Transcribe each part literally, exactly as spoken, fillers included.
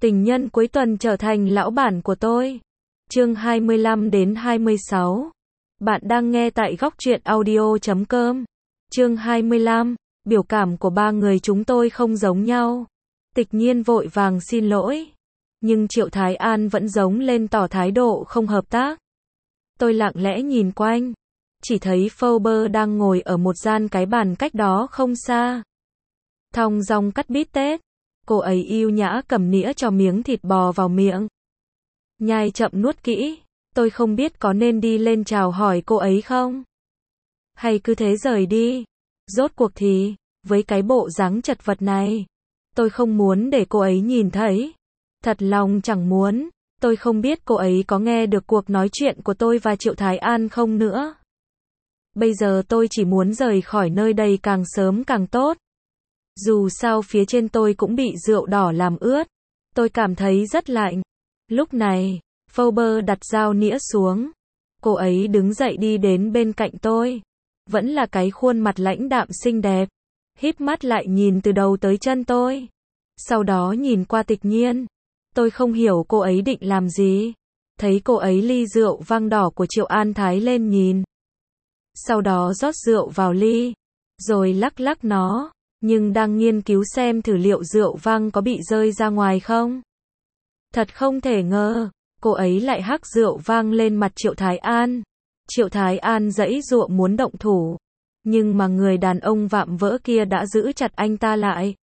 Tình nhân cuối tuần trở thành lão bản của tôi. Chương hai mươi lăm đến hai mươi sáu. Bạn đang nghe tại góc truyện audio chấm com. Chương hai mươi lăm. Biểu cảm của ba người chúng tôi không giống nhau. Tịch Nhiên vội vàng xin lỗi. Nhưng Triệu Thái An vẫn giống lên tỏ thái độ không hợp tác. Tôi lặng lẽ nhìn quanh. Chỉ thấy Fauber đang ngồi ở một gian cái bàn cách đó không xa. Thong dong cắt bít tết. Cô ấy yêu nhã cầm nĩa cho miếng thịt bò vào miệng. Nhai chậm nuốt kỹ. Tôi không biết có nên đi lên chào hỏi cô ấy không? Hay cứ thế rời đi? Rốt cuộc thì, với cái bộ dáng chật vật này, tôi không muốn để cô ấy nhìn thấy. Thật lòng chẳng muốn. Tôi không biết cô ấy có nghe được cuộc nói chuyện của tôi và Triệu Thái An không nữa. Bây giờ tôi chỉ muốn rời khỏi nơi đây càng sớm càng tốt. Dù sao phía trên tôi cũng bị rượu đỏ làm ướt. Tôi cảm thấy rất lạnh. Lúc này, Fauber đặt dao nĩa xuống. Cô ấy đứng dậy đi đến bên cạnh tôi. Vẫn là cái khuôn mặt lãnh đạm xinh đẹp. Híp mắt lại nhìn từ đầu tới chân tôi. Sau đó nhìn qua Tịch Nhiên. Tôi không hiểu cô ấy định làm gì. Thấy cô ấy ly rượu vang đỏ của Triệu An Thái lên nhìn. Sau đó rót rượu vào ly. Rồi lắc lắc nó. Nhưng đang nghiên cứu xem thử liệu rượu vang có bị rơi ra ngoài không. Thật không thể ngờ, cô ấy lại hắc rượu vang lên mặt Triệu Thái An. Triệu Thái An giãy giụa muốn động thủ. Nhưng mà người đàn ông vạm vỡ kia đã giữ chặt anh ta lại.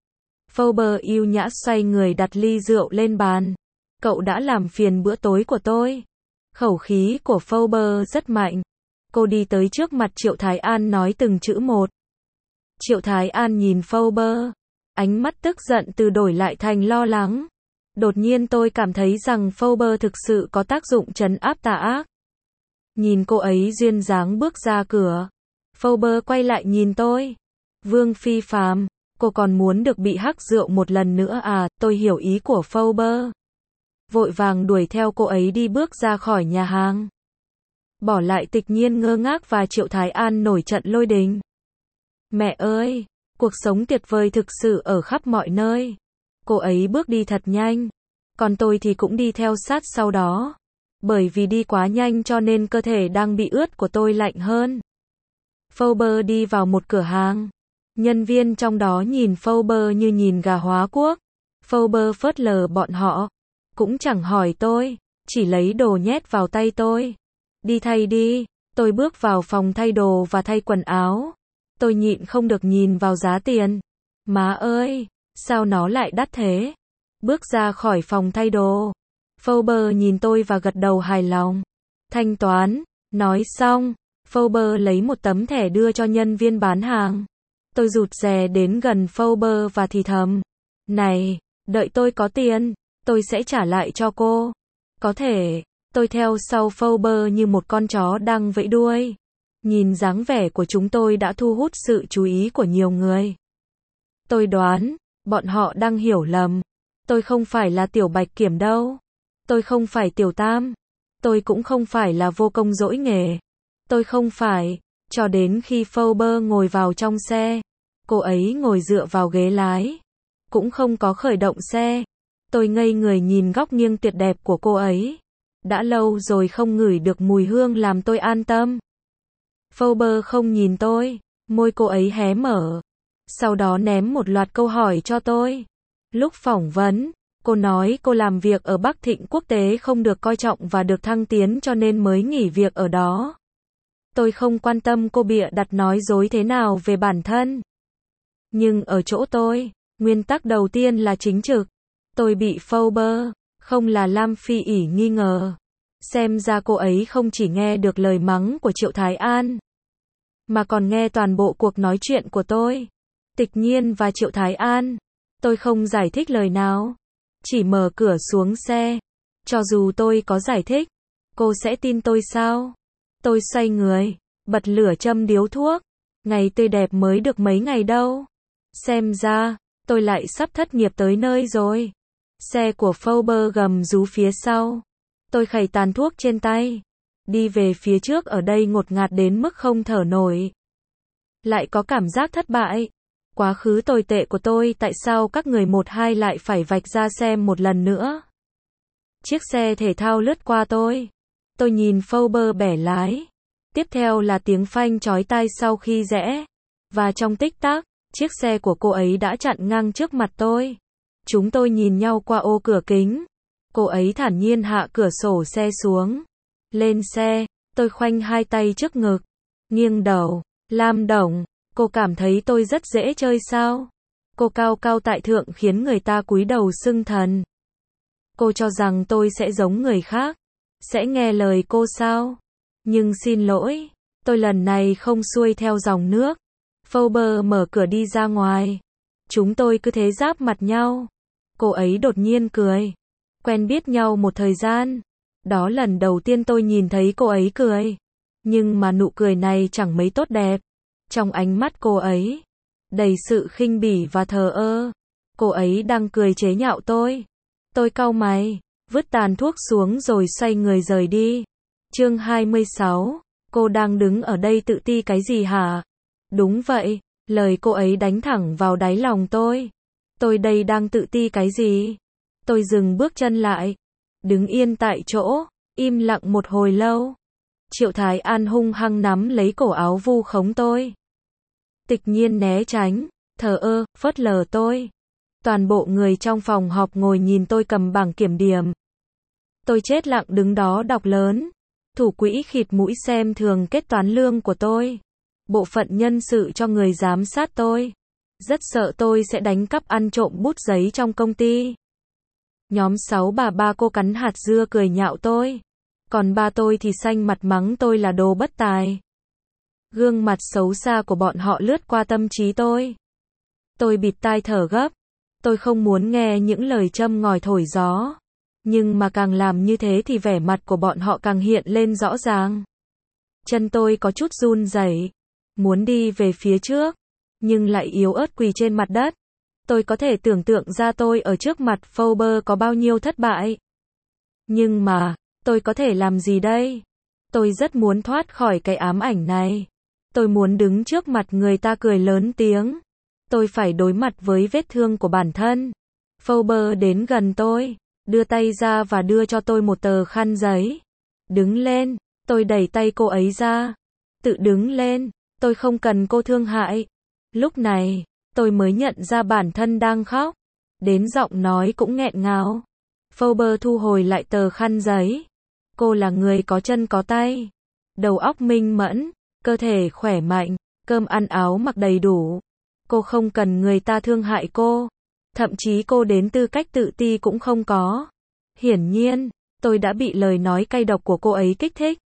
Fauber yêu nhã xoay người đặt ly rượu lên bàn. Cậu đã làm phiền bữa tối của tôi. Khẩu khí của Fauber rất mạnh. Cô đi tới trước mặt Triệu Thái An nói từng chữ một. Triệu Thái An nhìn Fauber. Ánh mắt tức giận từ đổi lại thành lo lắng. Đột nhiên tôi cảm thấy rằng Fauber thực sự có tác dụng trấn áp tà ác. Nhìn cô ấy duyên dáng bước ra cửa. Fauber quay lại nhìn tôi. Vương Phi Phàm, cô còn muốn được bị hắc rượu một lần nữa à? Tôi hiểu ý của Fauber. Vội vàng đuổi theo cô ấy đi bước ra khỏi nhà hàng. Bỏ lại Tịch Nhiên ngơ ngác và Triệu Thái An nổi trận lôi đình. Mẹ ơi, cuộc sống tuyệt vời thực sự ở khắp mọi nơi. Cô ấy bước đi thật nhanh. Còn tôi thì cũng đi theo sát sau đó. Bởi vì đi quá nhanh cho nên cơ thể đang bị ướt của tôi lạnh hơn. Fauber đi vào một cửa hàng. Nhân viên trong đó nhìn Fauber như nhìn gà hóa quốc. Fauber phớt lờ bọn họ. Cũng chẳng hỏi tôi. Chỉ lấy đồ nhét vào tay tôi. Đi thay đi. Tôi bước vào phòng thay đồ và thay quần áo. Tôi nhịn không được nhìn vào giá tiền. Má ơi, sao nó lại đắt thế? Bước ra khỏi phòng thay đồ. Fauber nhìn tôi và gật đầu hài lòng. Thanh toán. Nói xong, Fauber lấy một tấm thẻ đưa cho nhân viên bán hàng. Tôi rụt rè đến gần Fauber và thì thầm. Này, đợi tôi có tiền, tôi sẽ trả lại cho cô. Có thể, tôi theo sau Fauber như một con chó đang vẫy đuôi. Nhìn dáng vẻ của chúng tôi đã thu hút sự chú ý của nhiều người. Tôi đoán, bọn họ đang hiểu lầm. Tôi không phải là Tiểu Bạch Kiểm đâu. Tôi không phải Tiểu Tam. Tôi cũng không phải là Vô Công dỗi nghề. Tôi không phải, cho đến khi Fauber ngồi vào trong xe. Cô ấy ngồi dựa vào ghế lái. Cũng không có khởi động xe. Tôi ngây người nhìn góc nghiêng tuyệt đẹp của cô ấy. Đã lâu rồi không ngửi được mùi hương làm tôi an tâm. Fauber không nhìn tôi, môi cô ấy hé mở. Sau đó ném một loạt câu hỏi cho tôi. Lúc phỏng vấn, cô nói cô làm việc ở Bắc Thịnh Quốc tế không được coi trọng và được thăng tiến cho nên mới nghỉ việc ở đó. Tôi không quan tâm cô bịa đặt nói dối thế nào về bản thân. Nhưng ở chỗ tôi, nguyên tắc đầu tiên là chính trực. Tôi bị Fauber, không là Lam Phi ỉ nghi ngờ. Xem ra cô ấy không chỉ nghe được lời mắng của Triệu Thái An, mà còn nghe toàn bộ cuộc nói chuyện của tôi. Tịch Nhiên và Triệu Thái An. Tôi không giải thích lời nào. Chỉ mở cửa xuống xe. Cho dù tôi có giải thích, cô sẽ tin tôi sao? Tôi xoay người, bật lửa châm điếu thuốc. Ngày tươi đẹp mới được mấy ngày đâu. Xem ra, tôi lại sắp thất nghiệp tới nơi rồi. Xe của Fauber gầm rú phía sau. Tôi khẩy tàn thuốc trên tay. Đi về phía trước ở đây ngột ngạt đến mức không thở nổi. Lại có cảm giác thất bại. Quá khứ tồi tệ của tôi, tại sao các người một hai lại phải vạch ra xem một lần nữa? Chiếc xe thể thao lướt qua tôi. Tôi nhìn Forbes bẻ lái. Tiếp theo là tiếng phanh chói tai sau khi rẽ. Và trong tích tắc, chiếc xe của cô ấy đã chặn ngang trước mặt tôi. Chúng tôi nhìn nhau qua ô cửa kính. Cô ấy thản nhiên hạ cửa sổ xe xuống. Lên xe, tôi khoanh hai tay trước ngực. Nghiêng đầu. Lam Đồng, cô cảm thấy tôi rất dễ chơi sao? Cô cao cao tại thượng khiến người ta cúi đầu xưng thần. Cô cho rằng tôi sẽ giống người khác. Sẽ nghe lời cô sao? Nhưng xin lỗi, tôi lần này không xuôi theo dòng nước. Forbes mở cửa đi ra ngoài. Chúng tôi cứ thế giáp mặt nhau. Cô ấy đột nhiên cười. Quen biết nhau một thời gian. Đó lần đầu tiên tôi nhìn thấy cô ấy cười. Nhưng mà nụ cười này chẳng mấy tốt đẹp. Trong ánh mắt cô ấy, đầy sự khinh bỉ và thờ ơ. Cô ấy đang cười chế nhạo tôi. Tôi cau mày, vứt tàn thuốc xuống rồi xoay người rời đi. Chương hai mươi sáu, cô đang đứng ở đây tự ti cái gì hả? Đúng vậy, lời cô ấy đánh thẳng vào đáy lòng tôi. Tôi đây đang tự ti cái gì? Tôi dừng bước chân lại, đứng yên tại chỗ, im lặng một hồi lâu. Triệu Thái An hung hăng nắm lấy cổ áo vu khống tôi. Tịch Nhiên né tránh, thờ ơ, phớt lờ tôi. Toàn bộ người trong phòng họp ngồi nhìn tôi cầm bảng kiểm điểm. Tôi chết lặng đứng đó đọc lớn. Thủ quỹ khịt mũi xem thường kết toán lương của tôi. Bộ phận nhân sự cho người giám sát tôi. Rất sợ tôi sẽ đánh cắp ăn trộm bút giấy trong công ty. Nhóm sáu bà ba cô cắn hạt dưa cười nhạo tôi. Còn ba tôi thì xanh mặt mắng tôi là đồ bất tài. Gương mặt xấu xa của bọn họ lướt qua tâm trí tôi. Tôi bịt tai thở gấp. Tôi không muốn nghe những lời châm ngòi thổi gió. Nhưng mà càng làm như thế thì vẻ mặt của bọn họ càng hiện lên rõ ràng. Chân tôi có chút run rẩy, muốn đi về phía trước, nhưng lại yếu ớt quỳ trên mặt đất. Tôi có thể tưởng tượng ra tôi ở trước mặt Forbes có bao nhiêu thất bại. Nhưng mà, tôi có thể làm gì đây? Tôi rất muốn thoát khỏi cái ám ảnh này. Tôi muốn đứng trước mặt người ta cười lớn tiếng. Tôi phải đối mặt với vết thương của bản thân. Forbes đến gần tôi, đưa tay ra và đưa cho tôi một tờ khăn giấy. Đứng lên, tôi đẩy tay cô ấy ra. Tự đứng lên, tôi không cần cô thương hại. Lúc này, tôi mới nhận ra bản thân đang khóc. Đến giọng nói cũng nghẹn ngào. Forbes thu hồi lại tờ khăn giấy. Cô là người có chân có tay. Đầu óc minh mẫn, cơ thể khỏe mạnh, cơm ăn áo mặc đầy đủ. Cô không cần người ta thương hại cô. Thậm chí cô đến tư cách tự ti cũng không có. Hiển nhiên, tôi đã bị lời nói cay độc của cô ấy kích thích.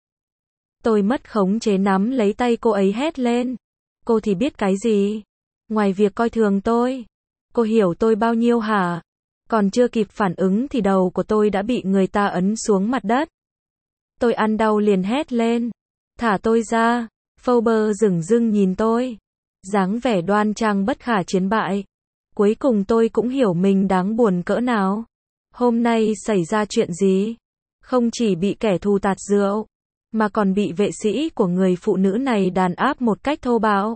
Tôi mất khống chế nắm lấy tay cô ấy hét lên. Cô thì biết cái gì? Ngoài việc coi thường tôi. Cô hiểu tôi bao nhiêu hả? Còn chưa kịp phản ứng thì đầu của tôi đã bị người ta ấn xuống mặt đất. Tôi ăn đau liền hét lên. Thả tôi ra. Forbes dửng dưng nhìn tôi. Dáng vẻ đoan trang bất khả chiến bại. Cuối cùng tôi cũng hiểu mình đáng buồn cỡ nào. Hôm nay xảy ra chuyện gì? Không chỉ bị kẻ thù tạt rượu, mà còn bị vệ sĩ của người phụ nữ này đàn áp một cách thô bạo.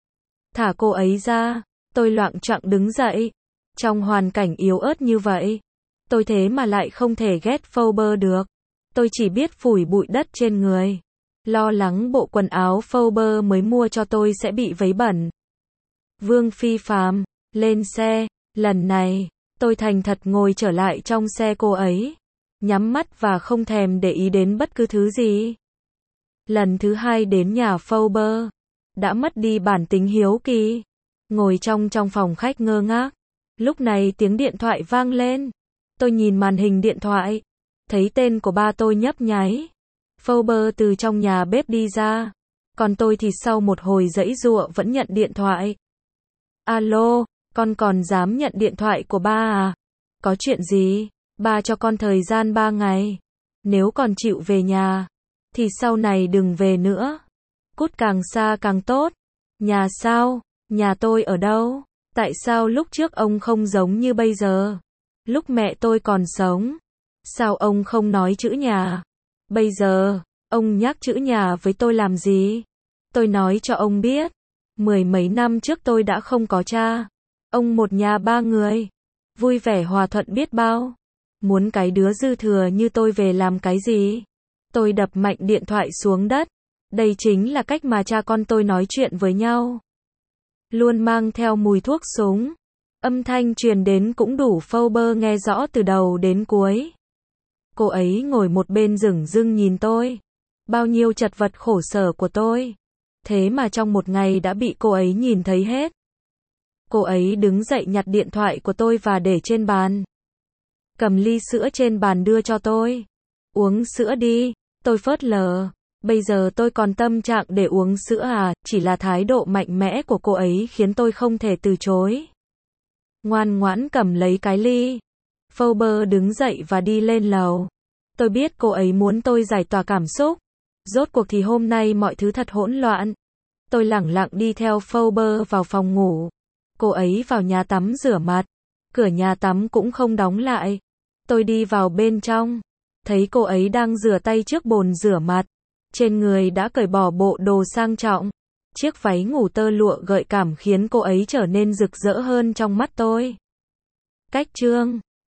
Thả cô ấy ra, tôi loạng choạng đứng dậy. Trong hoàn cảnh yếu ớt như vậy, tôi thế mà lại không thể ghét Forbes được. Tôi chỉ biết phủi bụi đất trên người. Lo lắng bộ quần áo Forbes mới mua cho tôi sẽ bị vấy bẩn. Vương Phi Phạm, lên xe. Lần này, tôi thành thật ngồi trở lại trong xe cô ấy. Nhắm mắt và không thèm để ý đến bất cứ thứ gì. Lần thứ hai đến nhà Forbes, đã mất đi bản tính hiếu kỳ. Ngồi trong trong phòng khách ngơ ngác. Lúc này tiếng điện thoại vang lên. Tôi nhìn màn hình điện thoại. Thấy tên của ba tôi nhấp nháy. Forbes từ trong nhà bếp đi ra. Còn tôi thì sau một hồi giãy giụa vẫn nhận điện thoại. Alo, con còn dám nhận điện thoại của ba à? Có chuyện gì? Ba cho con thời gian ba ngày. Nếu còn chịu về nhà, thì sau này đừng về nữa. Cút càng xa càng tốt. Nhà sao? Nhà tôi ở đâu? Tại sao lúc trước ông không giống như bây giờ? Lúc mẹ tôi còn sống, sao ông không nói chữ nhà? Bây giờ, ông nhắc chữ nhà với tôi làm gì? Tôi nói cho ông biết, Mười mấy năm trước tôi đã không có cha. Ông một nhà ba người. Vui vẻ hòa thuận biết bao. Muốn cái đứa dư thừa như tôi về làm cái gì? Tôi đập mạnh điện thoại xuống đất. Đây chính là cách mà cha con tôi nói chuyện với nhau. Luôn mang theo mùi thuốc súng. Âm thanh truyền đến cũng đủ Phoebe nghe rõ từ đầu đến cuối. Cô ấy ngồi một bên dửng dưng nhìn tôi. Bao nhiêu chật vật khổ sở của tôi. Thế mà trong một ngày đã bị cô ấy nhìn thấy hết. Cô ấy đứng dậy nhặt điện thoại của tôi và để trên bàn. Cầm ly sữa trên bàn đưa cho tôi. Uống sữa đi. Tôi phớt lờ. Bây giờ tôi còn tâm trạng để uống sữa à? Chỉ là thái độ mạnh mẽ của cô ấy khiến tôi không thể từ chối. Ngoan ngoãn cầm lấy cái ly. Phoebe đứng dậy và đi lên lầu. Tôi biết cô ấy muốn tôi giải tỏa cảm xúc. Rốt cuộc thì hôm nay mọi thứ thật hỗn loạn. Tôi lẳng lặng đi theo Phoebe vào phòng ngủ. Cô ấy vào nhà tắm rửa mặt. Cửa nhà tắm cũng không đóng lại. Tôi đi vào bên trong. Thấy cô ấy đang rửa tay trước bồn rửa mặt. Trên người đã cởi bỏ bộ đồ sang trọng. Chiếc váy ngủ tơ lụa gợi cảm khiến cô ấy trở nên rực rỡ hơn trong mắt tôi. Cách chương